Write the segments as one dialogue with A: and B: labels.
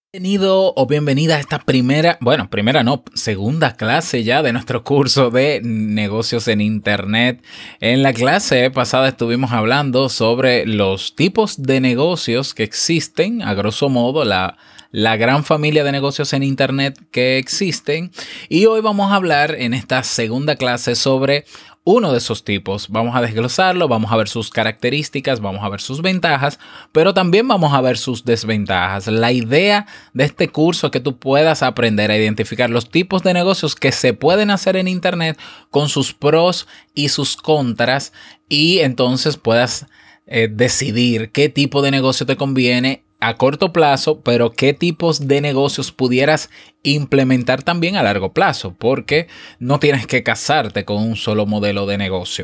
A: Bienvenido o bienvenida a esta segunda clase ya de nuestro curso de negocios en Internet. En la clase pasada estuvimos hablando sobre los tipos de negocios que existen, a grosso modo, la gran familia de negocios en Internet que existen. Y hoy vamos a hablar en esta segunda clase sobre uno de esos tipos. Vamos a desglosarlo, vamos a ver sus características, vamos a ver sus ventajas, pero también vamos a ver sus desventajas. La idea de este curso es que tú puedas aprender a identificar los tipos de negocios que se pueden hacer en Internet con sus pros y sus contras, y entonces puedas decidir qué tipo de negocio te conviene a corto plazo, pero qué tipos de negocios pudieras implementar también a largo plazo, porque no tienes que casarte con un solo modelo de negocio.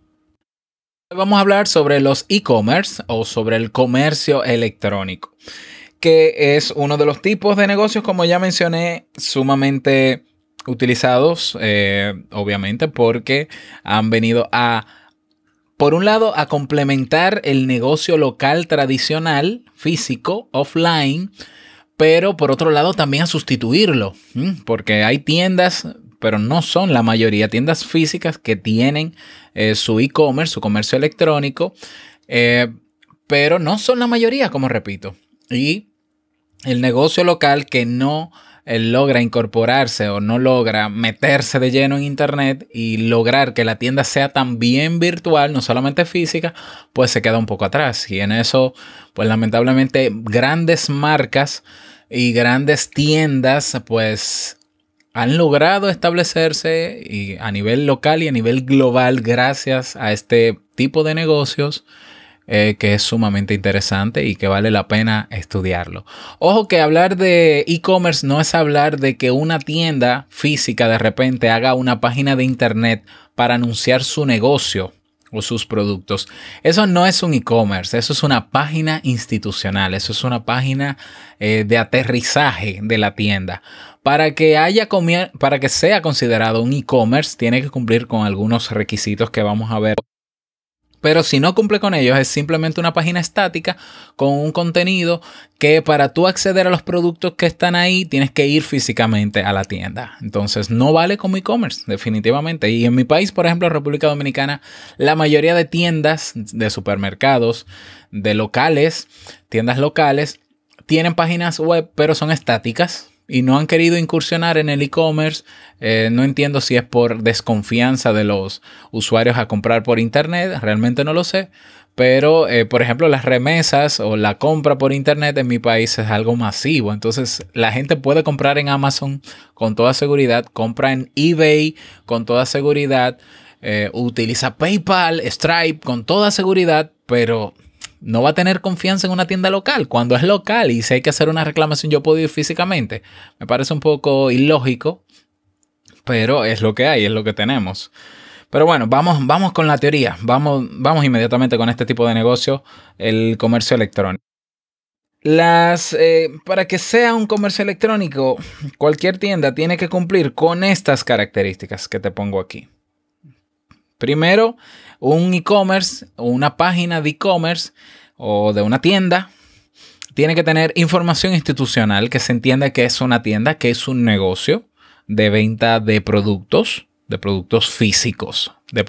A: Hoy vamos a hablar sobre los e-commerce o sobre el comercio electrónico, que es uno de los tipos de negocios, como ya mencioné, sumamente utilizados, obviamente, porque han venido por un lado, a complementar el negocio local tradicional, físico, offline, pero por otro lado también a sustituirlo, porque hay tiendas, pero no son la mayoría, tiendas físicas que tienen su e-commerce, su comercio electrónico, pero no son la mayoría, como repito. Y el negocio local que no logra incorporarse o no logra meterse de lleno en Internet y lograr que la tienda sea también virtual, no solamente física, pues se queda un poco atrás. Y en eso, pues lamentablemente, grandes marcas y grandes tiendas, pues han logrado establecerse y a nivel local y a nivel global gracias a este tipo de negocios. Que es sumamente interesante y que vale la pena estudiarlo. Ojo que hablar de e-commerce no es hablar de que una tienda física de repente haga una página de Internet para anunciar su negocio o sus productos. Eso no es un e-commerce, eso es una página institucional, eso es una página de aterrizaje de la tienda. Para que sea considerado un e-commerce, tiene que cumplir con algunos requisitos que vamos a ver. Pero si no cumple con ellos, es simplemente una página estática con un contenido que para tú acceder a los productos que están ahí, tienes que ir físicamente a la tienda. Entonces, no vale como e-commerce, definitivamente. Y en mi país, por ejemplo, República Dominicana, la mayoría de tiendas, de supermercados, de locales, tiendas locales, tienen páginas web, pero son estáticas. Y no han querido incursionar en el e-commerce. No entiendo si es por desconfianza de los usuarios a comprar por internet, realmente no lo sé. Pero, por ejemplo, las remesas o la compra por internet en mi país es algo masivo. Entonces, la gente puede comprar en Amazon con toda seguridad, compra en eBay con toda seguridad, utiliza PayPal, Stripe con toda seguridad, pero no va a tener confianza en una tienda local. Cuando es local y si hay que hacer una reclamación, yo puedo ir físicamente. Me parece un poco ilógico, pero es lo que hay, es lo que tenemos. Pero bueno, vamos con la teoría. Vamos inmediatamente con este tipo de negocio, el comercio electrónico. Para que sea un comercio electrónico, cualquier tienda tiene que cumplir con estas características que te pongo aquí. Primero, un e-commerce, una página de e-commerce o de una tienda tiene que tener información institucional, que se entienda que es una tienda, que es un negocio de venta de productos físicos,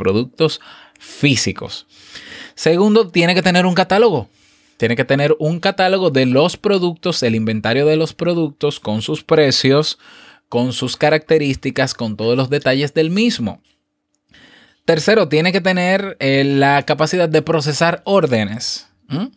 A: Segundo, tiene que tener un catálogo. Tiene que tener un catálogo de los productos, el inventario de los productos con sus precios, con sus características, con todos los detalles del mismo. Tercero, tiene que tener la capacidad de procesar órdenes.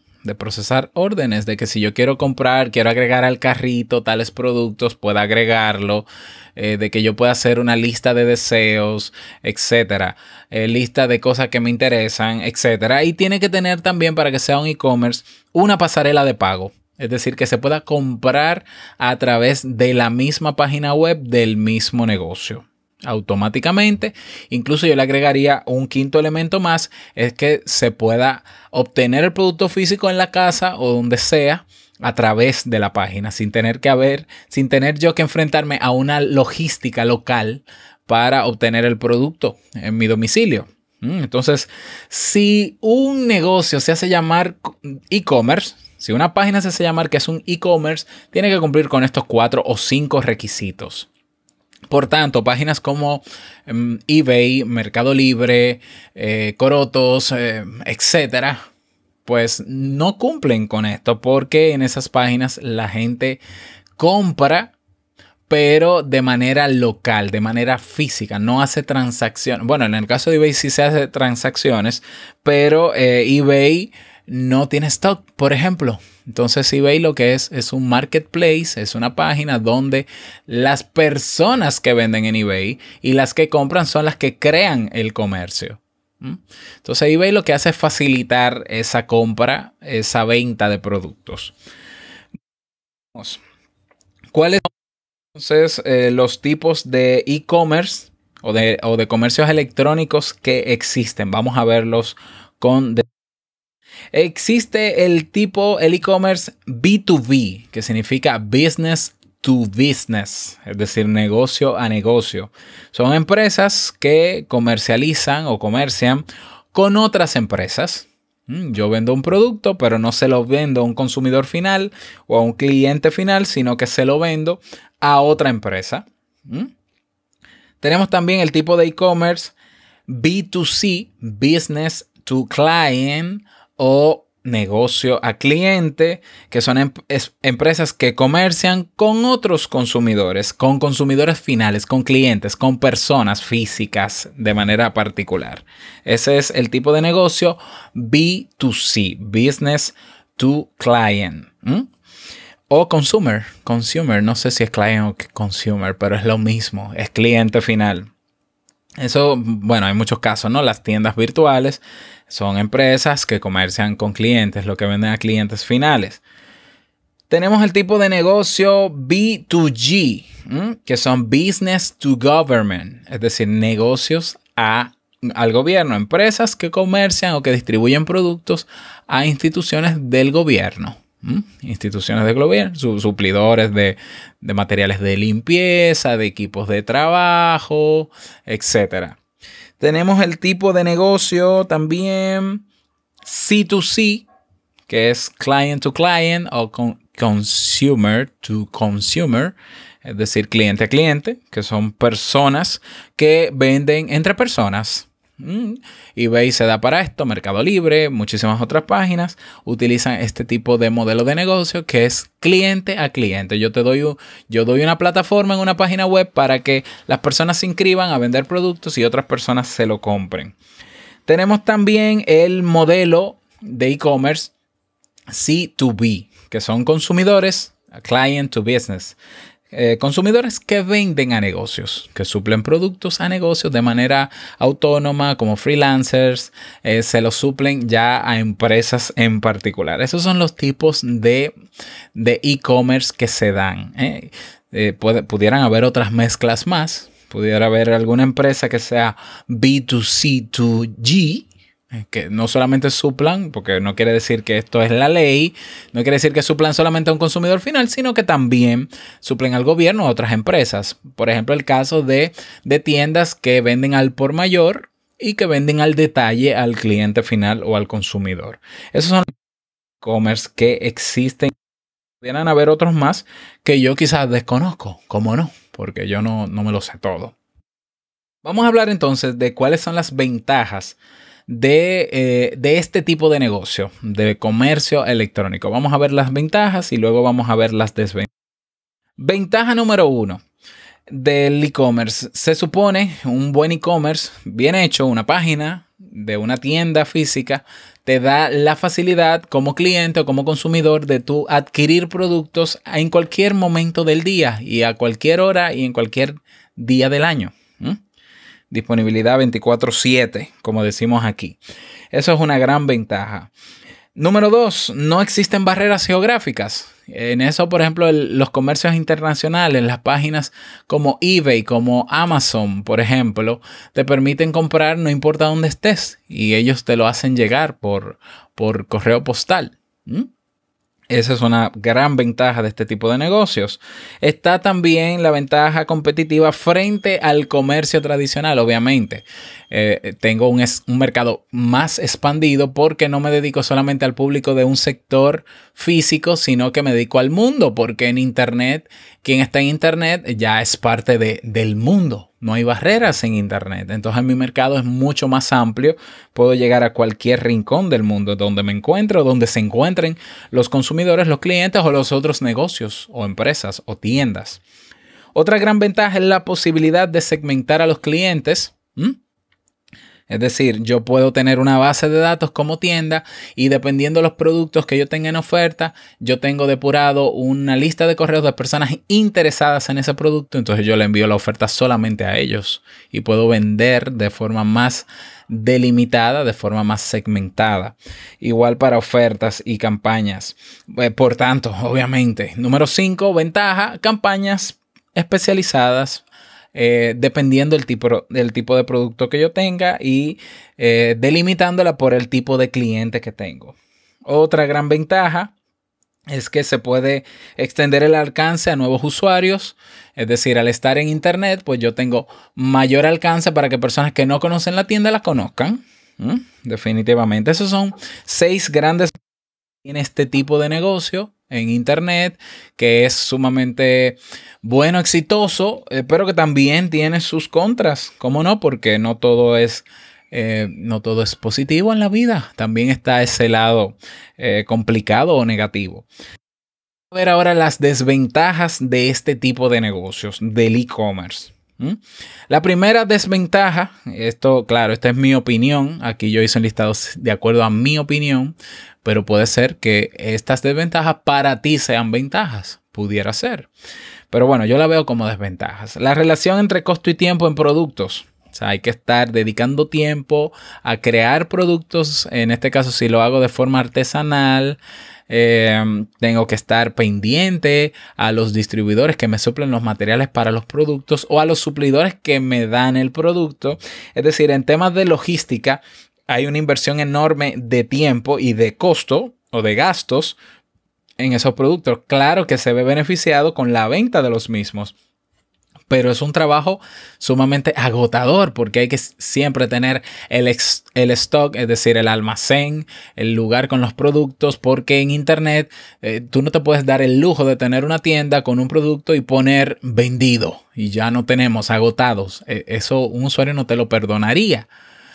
A: De que si yo quiero agregar al carrito tales productos, pueda agregarlo. De que yo pueda hacer una lista de deseos, etcétera. Lista de cosas que me interesan, etcétera. Y tiene que tener también, para que sea un e-commerce, una pasarela de pago. Es decir, que se pueda comprar a través de la misma página web del mismo negocio. Automáticamente. Incluso yo le agregaría un quinto elemento más, es que se pueda obtener el producto físico en la casa o donde sea a través de la página, sin tener yo que enfrentarme a una logística local para obtener el producto en mi domicilio. Entonces, si un negocio se hace llamar e-commerce, Si una página se llama que es un e-commerce, tiene que cumplir con estos 4 o 5 requisitos. Por tanto, páginas como eBay, Mercado Libre, Corotos, etcétera, pues no cumplen con esto porque en esas páginas la gente compra, pero de manera local, de manera física, no hace transacciones. Bueno, en el caso de eBay sí se hace transacciones, pero eBay no tiene stock, por ejemplo. Entonces eBay lo que es un marketplace, es una página donde las personas que venden en eBay y las que compran son las que crean el comercio. Entonces eBay lo que hace es facilitar esa compra, esa venta de productos. ¿Cuáles son entonces los tipos de e-commerce o de comercios electrónicos que existen? Vamos a verlos con... Existe el e-commerce B2B, que significa business to business, es decir, negocio a negocio. Son empresas que comercializan o comercian con otras empresas. Yo vendo un producto, pero no se lo vendo a un consumidor final o a un cliente final, sino que se lo vendo a otra empresa. Tenemos también el tipo de e-commerce B2C, business to client, o negocio a cliente, que son empresas que comercian con otros consumidores, con consumidores finales, con clientes, con personas físicas de manera particular. Ese es el tipo de negocio B2C, business to client. O consumer, no sé si es client o consumer, pero es lo mismo, es cliente final. Eso, bueno, hay muchos casos, ¿no? Las tiendas virtuales son empresas que comercian con clientes, lo que venden a clientes finales. Tenemos el tipo de negocio B2G, que son business to government, es decir, negocios al gobierno, empresas que comercian o que distribuyen productos a instituciones del gobierno. Instituciones del gobierno, suplidores de materiales de limpieza, de equipos de trabajo, etcétera. Tenemos el tipo de negocio también C2C, que es client to client o consumer to consumer, es decir, cliente a cliente, que son personas que venden entre personas. eBay se da para esto, Mercado Libre, muchísimas otras páginas utilizan este tipo de modelo de negocio que es cliente a cliente. Yo doy una plataforma en una página web para que las personas se inscriban a vender productos y otras personas se lo compren. Tenemos también el modelo de e-commerce C2B, que son consumidores, client to business. Consumidores que venden a negocios, que suplen productos a negocios de manera autónoma como freelancers, se los suplen ya a empresas en particular. Esos son los tipos de e-commerce que se dan. Pudieran haber otras mezclas más. Pudiera haber alguna empresa que sea B2C2G, que no solamente suplan, porque no quiere decir que esto es la ley, no quiere decir que suplan solamente a un consumidor final, sino que también suplen al gobierno o a otras empresas. Por ejemplo, el caso de tiendas que venden al por mayor y que venden al detalle al cliente final o al consumidor. Esos son los e-commerce que existen. Pudieran haber otros más que yo quizás desconozco, ¿cómo no? Porque yo no me lo sé todo. Vamos a hablar entonces de cuáles son las ventajas de este tipo de negocio, de comercio electrónico. Vamos a ver las ventajas y luego vamos a ver las desventajas. Ventaja número 1 del e-commerce. Se supone un buen e-commerce bien hecho, una página de una tienda física, te da la facilidad como cliente o como consumidor de tú adquirir productos en cualquier momento del día y a cualquier hora y en cualquier día del año. Disponibilidad 24/7, como decimos aquí. Eso es una gran ventaja. Número 2, no existen barreras geográficas. En eso, por ejemplo, los comercios internacionales, las páginas como eBay, como Amazon, por ejemplo, te permiten comprar no importa dónde estés y ellos te lo hacen llegar por correo postal. Esa es una gran ventaja de este tipo de negocios. Está también la ventaja competitiva frente al comercio tradicional, obviamente. Tengo un mercado más expandido porque no me dedico solamente al público de un sector físico, sino que me dedico al mundo, porque en Internet, quien está en Internet ya es parte del mundo. No hay barreras en Internet. Entonces mi mercado es mucho más amplio. Puedo llegar a cualquier rincón del mundo donde me encuentro, donde se encuentren los consumidores, los clientes o los otros negocios o empresas o tiendas. Otra gran ventaja es la posibilidad de segmentar a los clientes. Es decir, yo puedo tener una base de datos como tienda y dependiendo de los productos que yo tenga en oferta, yo tengo depurado una lista de correos de personas interesadas en ese producto. Entonces yo le envío la oferta solamente a ellos y puedo vender de forma más delimitada, de forma más segmentada. Igual para ofertas y campañas. Por tanto, obviamente, número 5, ventaja, campañas especializadas. Dependiendo del tipo de producto que yo tenga y delimitándola por el tipo de cliente que tengo. Otra gran ventaja es que se puede extender el alcance a nuevos usuarios. Es decir, al estar en Internet, pues yo tengo mayor alcance para que personas que no conocen la tienda la conozcan. Definitivamente. Esos son 6 grandes en este tipo de negocio en Internet, que es sumamente bueno, exitoso, pero que también tiene sus contras. ¿Cómo no? Porque no todo es positivo en la vida. También está ese lado complicado o negativo. Vamos a ver ahora las desventajas de este tipo de negocios, del e-commerce. La primera desventaja, esta es mi opinión, aquí yo hice un listado de acuerdo a mi opinión, pero puede ser que estas desventajas para ti sean ventajas, pudiera ser. Pero bueno, yo la veo como desventajas. La relación entre costo y tiempo en productos. O sea, hay que estar dedicando tiempo a crear productos. En este caso, si lo hago de forma artesanal, tengo que estar pendiente a los distribuidores que me suplen los materiales para los productos o a los suplidores que me dan el producto. Es decir, en temas de logística hay una inversión enorme de tiempo y de costo o de gastos en esos productos. Claro que se ve beneficiado con la venta de los mismos, pero es un trabajo sumamente agotador porque hay que siempre tener el stock, es decir, el almacén, el lugar con los productos, porque en Internet tú no te puedes dar el lujo de tener una tienda con un producto y poner vendido y ya no tenemos agotados. Eso un usuario no te lo perdonaría.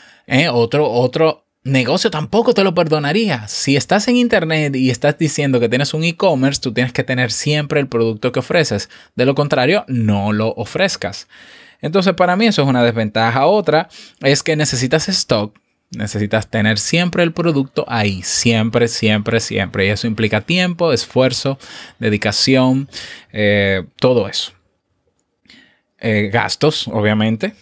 A: Otro negocio tampoco te lo perdonaría. Si estás en Internet y estás diciendo que tienes un e-commerce, tú tienes que tener siempre el producto que ofreces. De lo contrario, no lo ofrezcas. Entonces, para mí eso es una desventaja. Otra es que necesitas stock. Necesitas tener siempre el producto ahí. Siempre, siempre, siempre. Y eso implica tiempo, esfuerzo, dedicación, todo eso. Gastos, obviamente.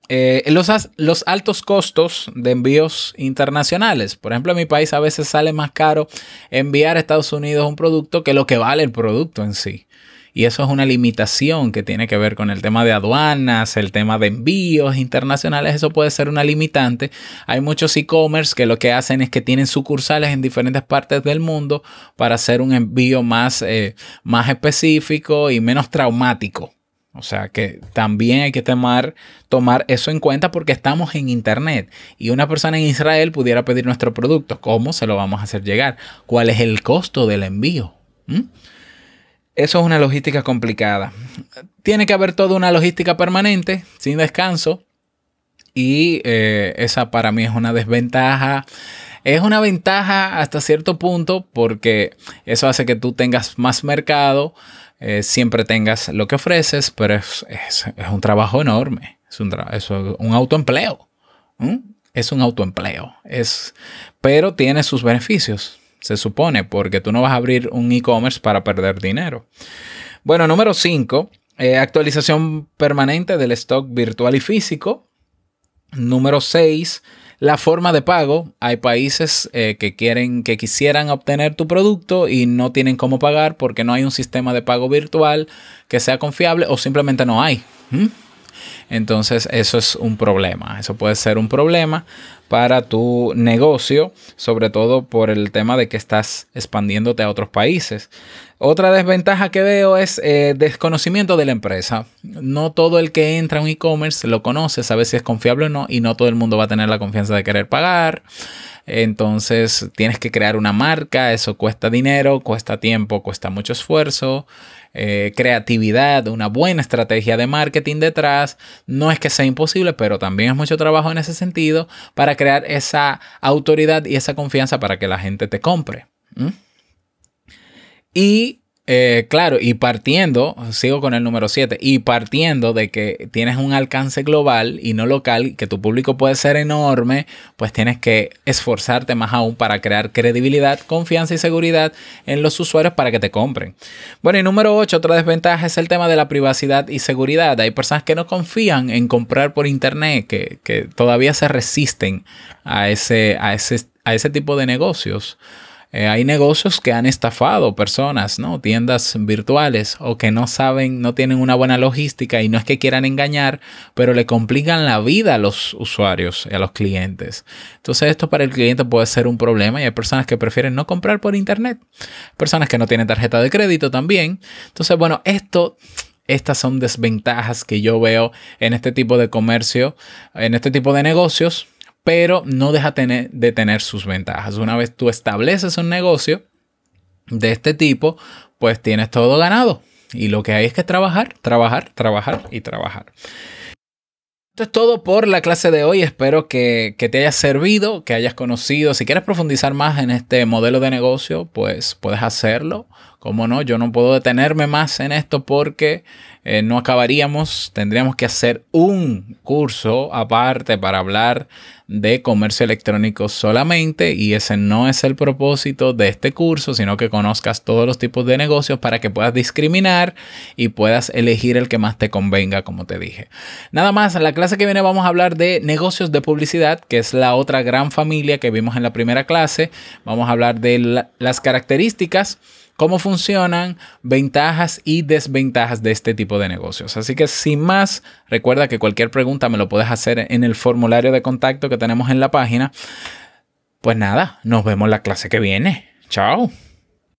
A: Los altos costos de envíos internacionales. Por ejemplo, en mi país a veces sale más caro enviar a Estados Unidos un producto que lo que vale el producto en sí. Y eso es una limitación que tiene que ver con el tema de aduanas, el tema de envíos internacionales. Eso puede ser una limitante. Hay muchos e-commerce que lo que hacen es que tienen sucursales en diferentes partes del mundo para hacer un envío más específico y menos traumático. O sea que también hay que tomar eso en cuenta porque estamos en Internet y una persona en Israel pudiera pedir nuestro producto. ¿Cómo se lo vamos a hacer llegar? ¿Cuál es el costo del envío? Eso es una logística complicada. Tiene que haber toda una logística permanente, sin descanso. Y esa para mí es una desventaja. Es una ventaja hasta cierto punto porque eso hace que tú tengas más mercado. Siempre tengas lo que ofreces, pero es un trabajo enorme. Es un autoempleo. Es un autoempleo. Pero tiene sus beneficios, se supone, porque tú no vas a abrir un e-commerce para perder dinero. Bueno, número 5, actualización permanente del stock virtual y físico. Número 6, la forma de pago. Hay países que quisieran obtener tu producto y no tienen cómo pagar porque no hay un sistema de pago virtual que sea confiable o simplemente no hay. Entonces eso es un problema. Eso puede ser un problema para tu negocio, sobre todo por el tema de que estás expandiéndote a otros países. Otra desventaja que veo es desconocimiento de la empresa. No todo el que entra a un e-commerce lo conoce, sabe si es confiable o no, y no todo el mundo va a tener la confianza de querer pagar. Entonces tienes que crear una marca, eso cuesta dinero, cuesta tiempo, cuesta mucho esfuerzo, creatividad, una buena estrategia de marketing detrás. No es que sea imposible, pero también es mucho trabajo en ese sentido para crear esa autoridad y esa confianza para que la gente te compre. Y claro, y partiendo, sigo con el número 7, y partiendo de que tienes un alcance global y no local, que tu público puede ser enorme, pues tienes que esforzarte más aún para crear credibilidad, confianza y seguridad en los usuarios para que te compren. Bueno, y número 8, otra desventaja es el tema de la privacidad y seguridad. Hay personas que no confían en comprar por internet, que todavía se resisten a ese tipo de negocios. Hay negocios que han estafado personas, ¿no? Tiendas virtuales o que no saben, no tienen una buena logística y no es que quieran engañar, pero le complican la vida a los usuarios y a los clientes. Entonces esto para el cliente puede ser un problema y hay personas que prefieren no comprar por internet. Personas que no tienen tarjeta de crédito también. Entonces, bueno, estas son desventajas que yo veo en este tipo de comercio, en este tipo de negocios. Pero no deja de tener sus ventajas. Una vez tú estableces un negocio de este tipo, pues tienes todo ganado. Y lo que hay es que trabajar, trabajar, trabajar y trabajar. Esto es todo por la clase de hoy. Espero que te haya servido, que hayas conocido. Si quieres profundizar más en este modelo de negocio, pues puedes hacerlo. Como no, yo no puedo detenerme más en esto porque no acabaríamos. Tendríamos que hacer un curso aparte para hablar de comercio electrónico solamente, y ese no es el propósito de este curso, sino que conozcas todos los tipos de negocios para que puedas discriminar y puedas elegir el que más te convenga, como te dije. Nada más, en la clase que viene vamos a hablar de negocios de publicidad, que es la otra gran familia que vimos en la primera clase. Vamos a hablar de las características, cómo funcionan, ventajas y desventajas de este tipo de negocios. Así que sin más, recuerda que cualquier pregunta me lo puedes hacer en el formulario de contacto que tenemos en la página. Pues nada, nos vemos la clase que viene. Chao.